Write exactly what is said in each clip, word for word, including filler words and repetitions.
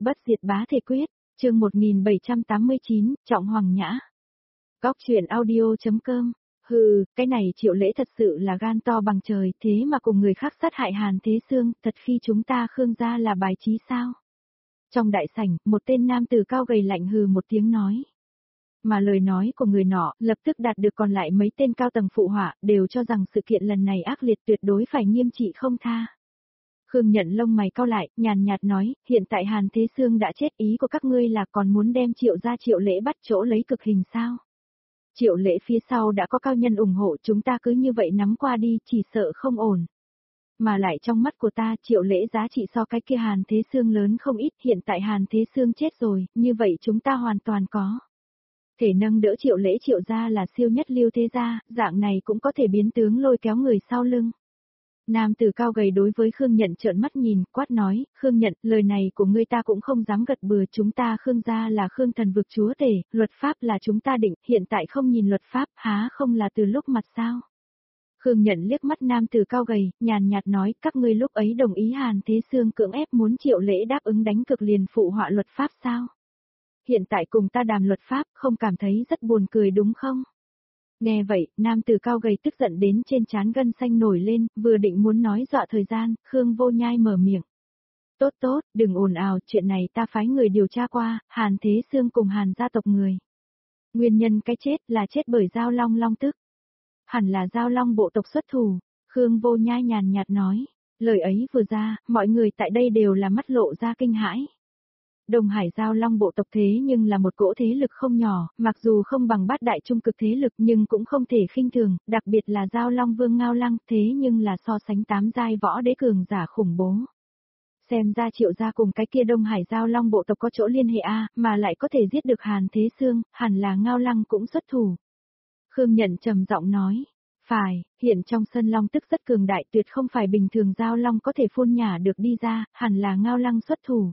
Bất diệt bá thể quyết, chương một nghìn bảy trăm tám mươi chín, Trọng Hoàng Nhã. Góc truyện audio chấm com. Hừ, cái này Triệu Lễ thật sự là gan to bằng trời, thế mà cùng người khác sát hại Hàn Thế Xương, thật khi chúng ta Khương gia là bài trí sao? Trong đại sảnh, một tên nam tử cao gầy lạnh hừ một tiếng nói. Mà lời nói của người nọ, lập tức đạt được còn lại mấy tên cao tầng phụ họa, đều cho rằng sự kiện lần này ác liệt tuyệt đối phải nghiêm trị không tha. Khương Nhận lông mày cau lại, nhàn nhạt nói, hiện tại Hàn Thế Xương đã chết, ý của các ngươi là còn muốn đem Triệu gia Triệu Lễ bắt chỗ lấy cực hình sao? Triệu Lễ phía sau đã có cao nhân ủng hộ, chúng ta cứ như vậy nắm qua đi, chỉ sợ không ổn. Mà lại trong mắt của ta, Triệu Lễ giá trị so cái kia Hàn Thế Xương lớn không ít, hiện tại Hàn Thế Xương chết rồi, như vậy chúng ta hoàn toàn có thể nâng đỡ Triệu Lễ. Triệu gia là siêu nhất lưu thế gia, dạng này cũng có thể biến tướng lôi kéo người sau lưng. Nam tử cao gầy đối với Khương Nhận trợn mắt nhìn, quát nói, Khương Nhận, lời này của ngươi ta cũng không dám gật bừa, chúng ta Khương gia là Khương thần vực chúa tể, luật pháp là chúng ta định, hiện tại không nhìn luật pháp, há không là từ lúc mặt sao? Khương Nhận liếc mắt nam tử cao gầy, nhàn nhạt nói, các ngươi lúc ấy đồng ý Hàn Thế Xương cưỡng ép muốn Triệu Lễ đáp ứng đánh cực liền phụ họa luật pháp sao? Hiện tại cùng ta đàm luật pháp, không cảm thấy rất buồn cười đúng không? Nghe vậy, nam tử cao gầy tức giận đến trên trán gân xanh nổi lên, vừa định muốn nói dọa thời gian, Khương Vô Nhai mở miệng. Tốt tốt, đừng ồn ào, chuyện này ta phái người điều tra qua, Hàn Thế Xương cùng Hàn gia tộc người. Nguyên nhân cái chết là chết bởi Giao Long Long tức. Hẳn là Giao Long bộ tộc xuất thủ, Khương Vô Nhai nhàn nhạt nói. Lời ấy vừa ra, mọi người tại đây đều là mắt lộ ra kinh hãi. Đồng Hải Giao Long bộ tộc thế nhưng là một cỗ thế lực không nhỏ, mặc dù không bằng bát đại trung cực thế lực nhưng cũng không thể khinh thường, đặc biệt là Giao Long Vương Ngao Lăng, thế nhưng là so sánh tám giai võ đế cường giả khủng bố. Xem ra Triệu gia cùng cái kia Đông Hải Giao Long bộ tộc có chỗ liên hệ a, mà lại có thể giết được Hàn Thế Xương, hẳn là Ngao Lăng cũng xuất thủ. Khương Nhận trầm giọng nói, phải, hiện trong sân Long tức rất cường đại, tuyệt không phải bình thường Giao Long có thể phun nhả được đi ra, hẳn là Ngao Lăng xuất thủ.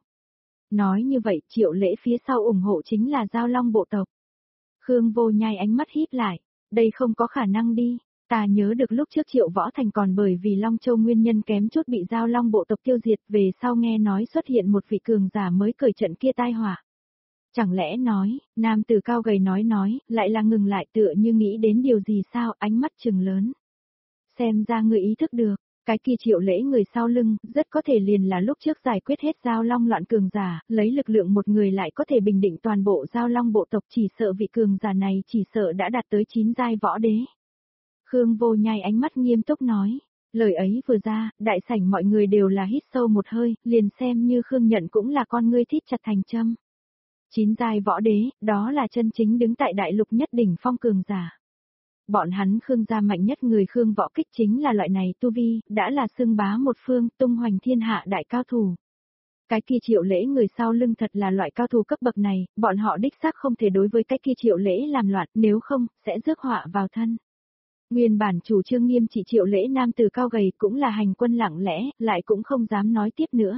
Nói như vậy, Triệu Lễ phía sau ủng hộ chính là Giao Long bộ tộc. Khương Vô Nhai ánh mắt híp lại, đây không có khả năng đi, ta nhớ được lúc trước Triệu Võ Thành còn bởi vì Long Châu nguyên nhân kém chút bị Giao Long bộ tộc tiêu diệt, về sau nghe nói xuất hiện một vị cường giả mới cởi trận kia tai họa. Chẳng lẽ nói, nam tử cao gầy nói nói, lại là ngừng lại tựa như nghĩ đến điều gì sao, ánh mắt trừng lớn. Xem ra người ý thức được. Cái kia Triệu Lễ người sau lưng, rất có thể liền là lúc trước giải quyết hết Giao Long loạn cường giả, lấy lực lượng một người lại có thể bình định toàn bộ Giao Long bộ tộc, chỉ sợ vị cường giả này chỉ sợ đã đạt tới chín giai võ đế. Khương Vô Nhai ánh mắt nghiêm túc nói, lời ấy vừa ra, đại sảnh mọi người đều là hít sâu một hơi, liền xem như Khương Nhận cũng là con ngươi thít chặt thành châm. Chín giai võ đế, đó là chân chính đứng tại đại lục nhất đỉnh phong cường giả. Bọn hắn Khương gia mạnh nhất người Khương võ kích chính là loại này tu vi, đã là xưng bá một phương, tung hoành thiên hạ đại cao thủ. Cái kia Triệu Lễ người sau lưng thật là loại cao thủ cấp bậc này, bọn họ đích xác không thể đối với cái kia Triệu Lễ làm loạn, nếu không, sẽ rước họa vào thân. Nguyên bản chủ trương nghiêm trị Triệu Lễ nam tử cao gầy cũng là hành quân lặng lẽ, lại cũng không dám nói tiếp nữa.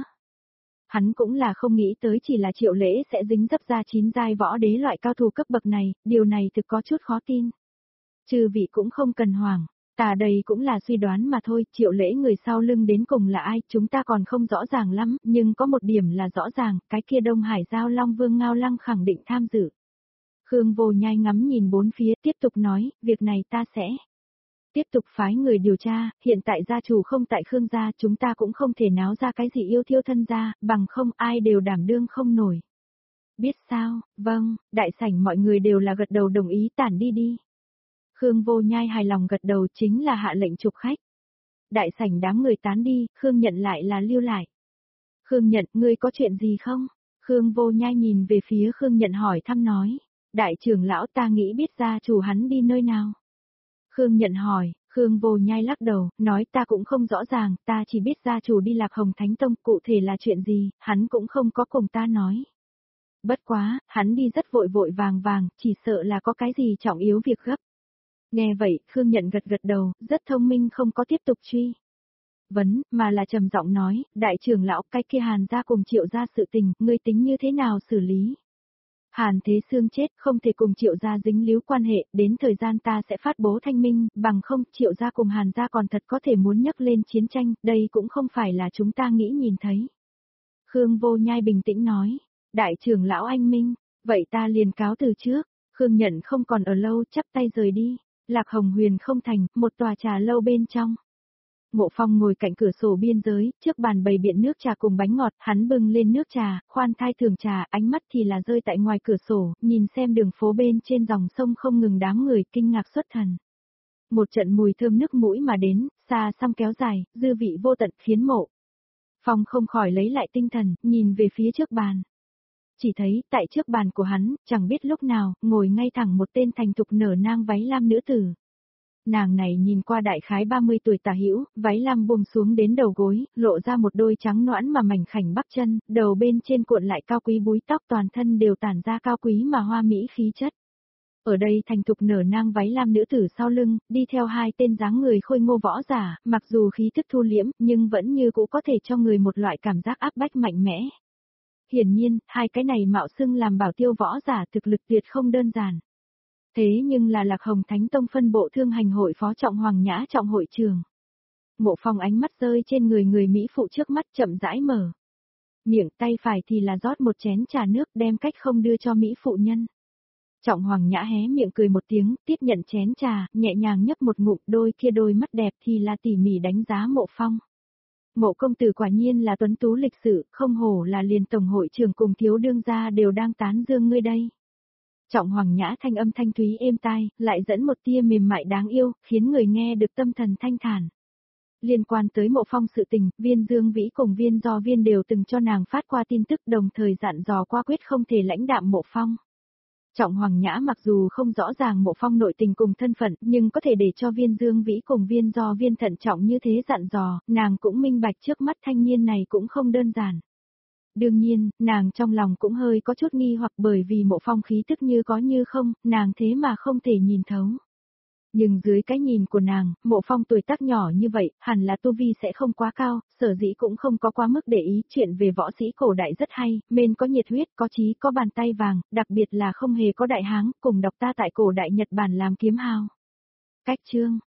Hắn cũng là không nghĩ tới chỉ là Triệu Lễ sẽ dính dấp ra chín giai võ đế loại cao thủ cấp bậc này, điều này thực có chút khó tin. Chư vị cũng không cần hoảng, ta đây cũng là suy đoán mà thôi, Triệu Lễ người sau lưng đến cùng là ai, chúng ta còn không rõ ràng lắm, nhưng có một điểm là rõ ràng, cái kia Đông Hải Giao Long Vương Ngao Lăng khẳng định tham dự. Khương Vô Nhai ngắm nhìn bốn phía, tiếp tục nói, việc này ta sẽ tiếp tục phái người điều tra, hiện tại gia chủ không tại Khương gia, chúng ta cũng không thể náo ra cái gì yêu thiêu thân gia, bằng không ai đều đảm đương không nổi. Biết sao, vâng, đại sảnh mọi người đều là gật đầu đồng ý, tản đi đi. Khương Vô Nhai hài lòng gật đầu, chính là hạ lệnh chụp khách. Đại sảnh đám người tán đi, Khương Nhận lại là lưu lại. Khương Nhận, ngươi có chuyện gì không? Khương Vô Nhai nhìn về phía Khương Nhận hỏi thăm nói. Đại trưởng lão ta nghĩ biết gia chủ hắn đi nơi nào. Khương Nhận hỏi, Khương Vô Nhai lắc đầu, nói ta cũng không rõ ràng, ta chỉ biết gia chủ đi Lạc Hồng Thánh Tông, cụ thể là chuyện gì, hắn cũng không có cùng ta nói. Bất quá, hắn đi rất vội vội vàng vàng, chỉ sợ là có cái gì trọng yếu việc gấp. Nghe vậy, Khương Nhận gật gật đầu, rất thông minh không có tiếp tục truy vấn, mà là trầm giọng nói, đại trưởng lão, cái kia Hàn gia cùng Triệu gia sự tình, ngươi tính như thế nào xử lý? Hàn Thế Xương chết, không thể cùng Triệu gia dính líu quan hệ, đến thời gian ta sẽ phát bố thanh minh, bằng không, Triệu gia cùng Hàn gia còn thật có thể muốn nhấc lên chiến tranh, đây cũng không phải là chúng ta nghĩ nhìn thấy. Khương Vô Nhai bình tĩnh nói, đại trưởng lão anh minh, vậy ta liền cáo từ trước. Khương Nhận không còn ở lâu, chắp tay rời đi. Lạc Hồng Huyền không thành, một tòa trà lâu bên trong. Mộ Phong ngồi cạnh cửa sổ biên giới, trước bàn bày biện nước trà cùng bánh ngọt, hắn bưng lên nước trà, khoan thai thường trà, ánh mắt thì là rơi tại ngoài cửa sổ, nhìn xem đường phố bên trên dòng sông không ngừng đám người kinh ngạc xuất thần. Một trận mùi thơm nước mũi mà đến, xa xăm kéo dài, dư vị vô tận khiến Mộ Phong không khỏi lấy lại tinh thần, nhìn về phía trước bàn. Chỉ thấy, tại trước bàn của hắn, chẳng biết lúc nào, ngồi ngay thẳng một tên thành thục nở nang váy lam nữ tử. Nàng này nhìn qua đại khái ba mươi tuổi tả hữu, váy lam buông xuống đến đầu gối, lộ ra một đôi trắng nõn mà mảnh khảnh bắp chân, đầu bên trên cuộn lại cao quý búi tóc, toàn thân đều tản ra cao quý mà hoa mỹ khí chất. Ở đây thành thục nở nang váy lam nữ tử sau lưng, đi theo hai tên dáng người khôi ngô võ giả, mặc dù khí tức thu liễm, nhưng vẫn như cũ có thể cho người một loại cảm giác áp bách mạnh mẽ. Hiển nhiên, hai cái này mạo xưng làm bảo tiêu võ giả thực lực tuyệt không đơn giản. Thế nhưng là Lạc Hồng Thánh Tông phân bộ thương hành hội phó trọng Hoàng Nhã trọng hội trường. Mộ Phong ánh mắt rơi trên người người Mỹ phụ trước mắt chậm rãi mở. Miệng tay phải thì là rót một chén trà nước đem cách không đưa cho Mỹ phụ nhân. Trọng Hoàng Nhã hé miệng cười một tiếng, tiếp nhận chén trà, nhẹ nhàng nhấp một ngụm, đôi kia đôi mắt đẹp thì là tỉ mỉ đánh giá Mộ Phong. Mộ công tử quả nhiên là tuấn tú lịch sự, không hổ là liền tổng hội trưởng cùng thiếu đương gia đều đang tán dương ngươi đây. Trọng Hoàng Nhã thanh âm thanh thúy êm tai, lại dẫn một tia mềm mại đáng yêu, khiến người nghe được tâm thần thanh thản. Liên quan tới Mộ Phong sự tình, Viên Dương Vĩ cùng Viên Do Viên đều từng cho nàng phát qua tin tức, đồng thời dặn dò qua quyết không thể lãnh đạm Mộ Phong. Trọng Hoàng Nhã mặc dù không rõ ràng Mộ Phong nội tình cùng thân phận, nhưng có thể để cho Viên Dương Vĩ cùng Viên Do Viên thận trọng như thế dặn dò, nàng cũng minh bạch trước mắt thanh niên này cũng không đơn giản. Đương nhiên, nàng trong lòng cũng hơi có chút nghi hoặc bởi vì Mộ Phong khí tức như có như không, nàng thế mà không thể nhìn thấu. Nhưng dưới cái nhìn của nàng, Mộ Phong tuổi tác nhỏ như vậy, hẳn là tu vi sẽ không quá cao, sở dĩ cũng không có quá mức để ý chuyện về võ sĩ cổ đại rất hay, men có nhiệt huyết, có chí, có bàn tay vàng, đặc biệt là không hề có đại háng, cùng đọc ta tại cổ đại Nhật Bản làm kiếm hào. Cách chương